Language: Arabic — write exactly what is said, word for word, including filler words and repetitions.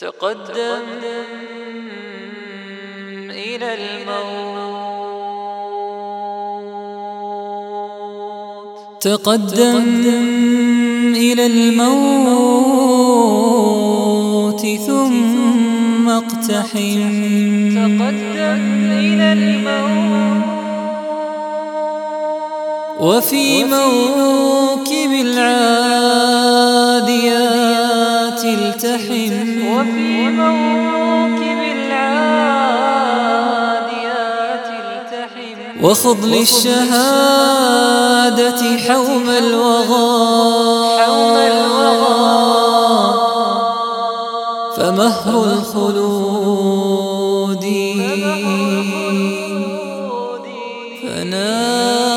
تقدم إلى الموت، تقدم إلى الموت ثم اقتحم، تقدم إلى الموت وفي موكب العاديات التحم، وفي موكب العاديات التحم، وخض للشهادة حوم الوغى، فمهر الخلود فنادى